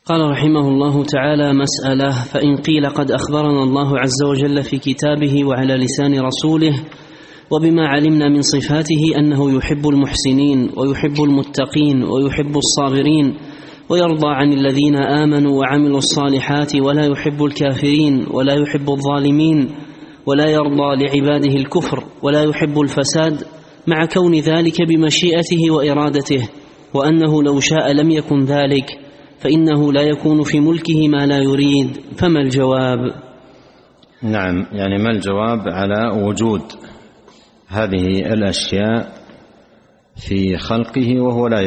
قال رحمه الله تعالى: مسألة: فإن قيل قد أخبرنا الله عز وجل في كتابه وعلى لسان رسوله وبما علمنا من صفاته أنه يحب المحسنين ويحب المتقين ويحب الصابرين ويرضى عن الذين آمنوا وعملوا الصالحات ولا يحب الكافرين ولا يحب الظالمين ولا يرضى لعباده الكفر ولا يحب الفساد، مع كون ذلك بمشيئته وإرادته، وأنه لو شاء لم يكن ذلك، فإنه لا يكون في ملكه ما لا يريد، فما الجواب؟ نعم، يعني ما الجواب على وجود هذه الأشياء في خلقه وهو لا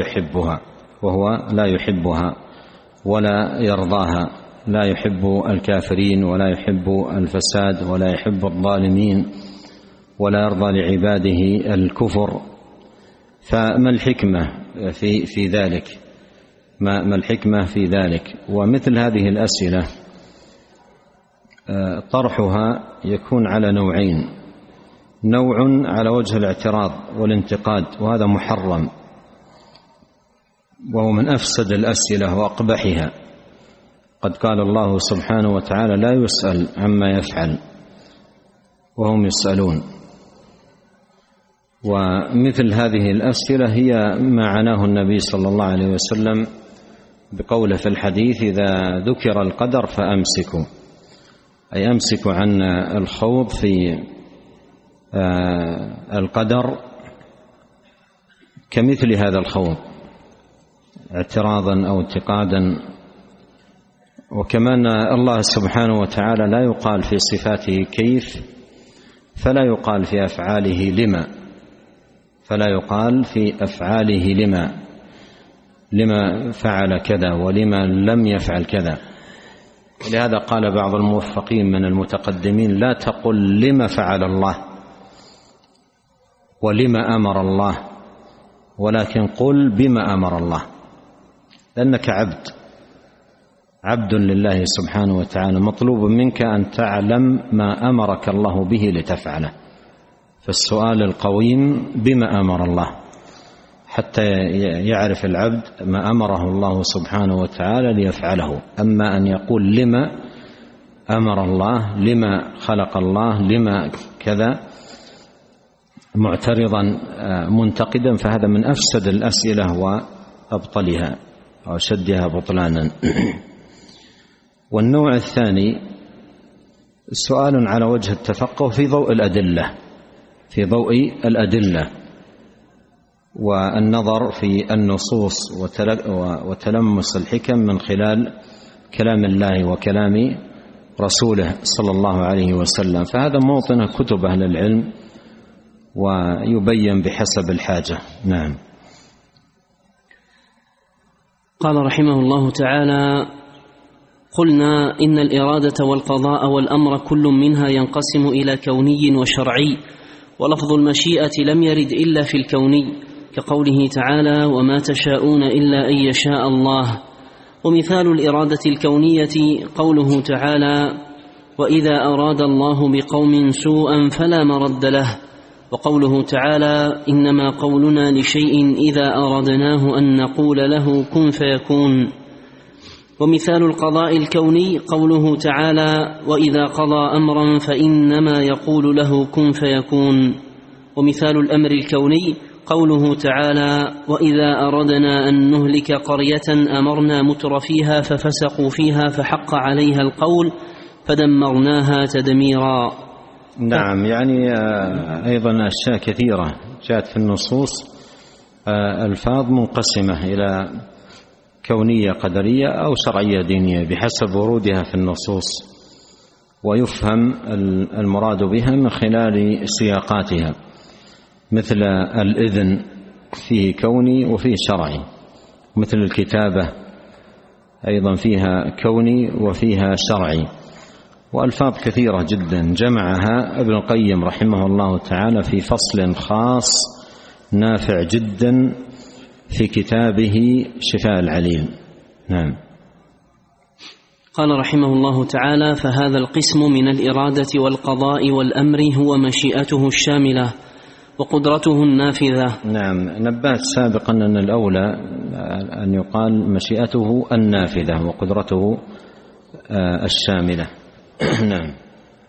يحبها ولا يرضاها، لا يحب الكافرين ولا يحب الفساد ولا يحب الظالمين ولا يرضى لعباده الكفر، فما الحكمة في ذلك؟ ما الحكمة في ذلك؟ ومثل هذه الأسئلة طرحها يكون على نوعين: نوع على وجه الاعتراض والانتقاد، وهذا محرم وهو من أفسد الأسئلة وأقبحها. قد قال الله سبحانه وتعالى: لا يسأل عما يفعل وهم يسألون. ومثل هذه الأسئلة هي ما عناه النبي صلى الله عليه وسلم بقوله في الحديث: إذا ذكر القدر فأمسكوا، أي أمسكوا عن الخوض في القدر كمثل هذا الخوض اعتراضا أو انتقادا. وكمان الله سبحانه وتعالى لا يقال في صفاته كيف، فلا يقال في أفعاله لما فعل كذا ولما لم يفعل كذا. لهذا قال بعض الموفقين من المتقدمين: لا تقل لما فعل الله ولما أمر الله، ولكن قل بما أمر الله، لأنك عبد لله سبحانه وتعالى، مطلوب منك أن تعلم ما أمرك الله به لتفعله. فالسؤال القويم بما أمر الله، حتى يعرف العبد ما أمره الله سبحانه وتعالى ليفعله. أما أن يقول لما أمر الله، لما خلق الله، لما كذا، معترضا منتقدا، فهذا من أفسد الأسئلة وأبطلها وأشدها بطلانا. والنوع الثاني سؤال على وجه التفقه في ضوء الأدلة والنظر في النصوص وتلمس الحكم من خلال كلام الله وكلام رسوله صلى الله عليه وسلم، فهذا موطن كتب أهل العلم ويبين بحسب الحاجة. نعم. قال رحمه الله تعالى: قلنا إن الإرادة والقضاء والأمر كل منها ينقسم إلى كوني وشرعي، ولفظ المشيئة لم يرد إلا في الكوني، كقوله تعالى: وما تشاءون إلا أن يشاء الله. ومثال الإرادة الكونية قوله تعالى: وإذا أراد الله بقوم سوءا فلا مرد له. وقوله تعالى: إنما قولنا لشيء إذا أردناه أن نقول له كن فيكون. ومثال القضاء الكوني قوله تعالى: وإذا قضى أمرا فإنما يقول له كن فيكون. ومثال الأمر الكوني قوله تعالى: وإذا أردنا أن نهلك قرية أمرنا متر فيها ففسقوا فيها فحق عليها القول فدمرناها تدميرا. نعم، يعني أيضا أشياء كثيرة جاءت في النصوص ألفاظ منقسمة إلى كونية قدرية أو شرعية دينية بحسب ورودها في النصوص، ويفهم المراد بها من خلال سياقاتها، مثل الإذن فيه كوني وفيه شرعي، مثل الكتابة أيضا فيها كوني وفيها شرعي، وألفاظ كثيرة جدا جمعها ابن القيم رحمه الله تعالى في فصل خاص نافع جدا في كتابه شفاء العليل. نعم. قال رحمه الله تعالى: فهذا القسم من الإرادة والقضاء والأمر هو مشيئته الشاملة وقدرته النافذة. نعم، نبهت سابقا أن الأولى أن يقال مشيئته النافذة وقدرته الشاملة. نعم.